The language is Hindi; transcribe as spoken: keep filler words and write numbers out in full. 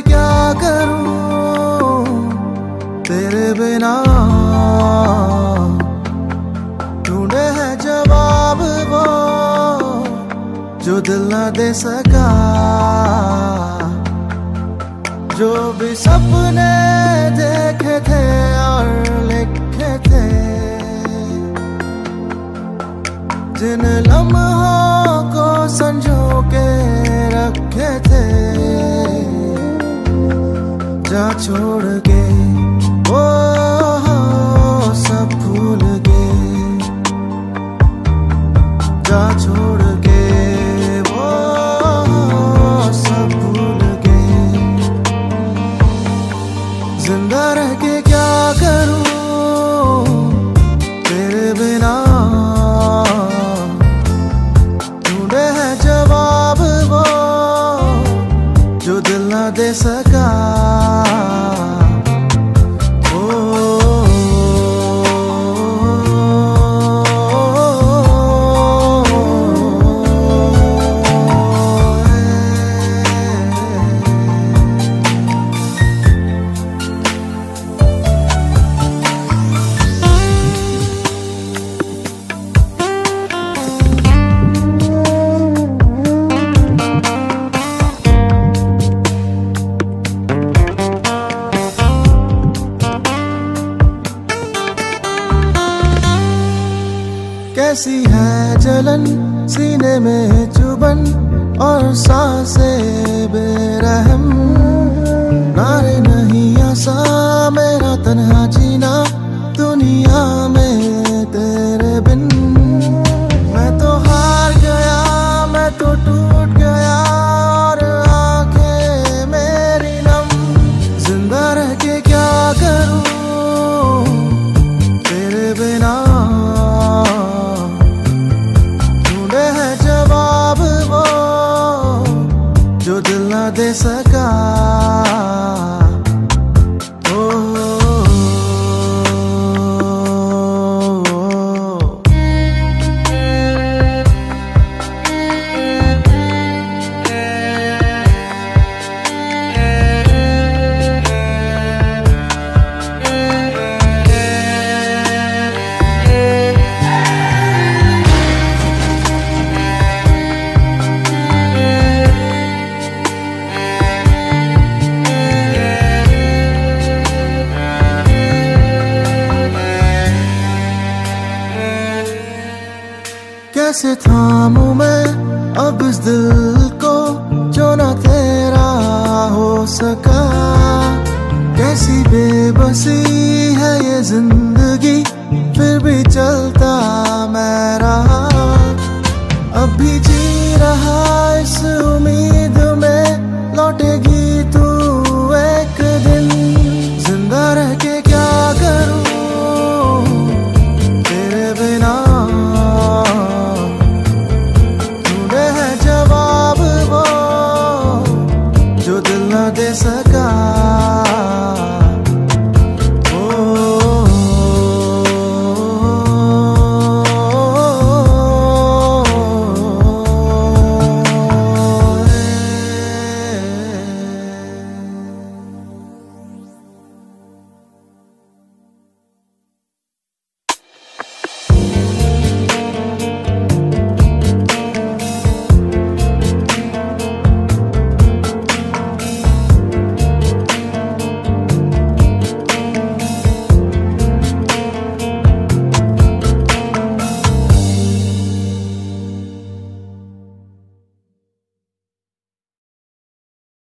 क्या करूं तेरे बिना, ढूंढे है जवाब वो जो दिल न दे सका। जो भी सपने देखे थे और लिखे थे, जिन लम्हों को संजो के रखे थे, जा छोड़ के वो सब भूल गए, जा छोड़ के वो सब भूल गए। जिंदा रह के क्या करूं तेरे बिना, ढूंढे है जवाब वो जो दिल न दे सका। कैसी है जलन सीने में चुभन और सांसें बेरहम, नारे नहीं आसा मेरा तन्हा जीना दुनिया में तेरे बिन। मैं तो हार गया, मैं तो टूट गया और आंखें मेरी नम। जिंदा रह के क्या करूं तेरे बिना, जो दिल न दे सका। कैसे थामूं मैं अब इस दिल को जो न तेरा हो सका। कैसी बेबसी है ये जिंदगी फिर भी चलता मैं रहा। अब भी जी रहा इस उम्मीद में लौटेगी तू एक दिन। जिंदा रह के क्या करूं तेरे बिना, जवाब वो जो दिल न दे सका।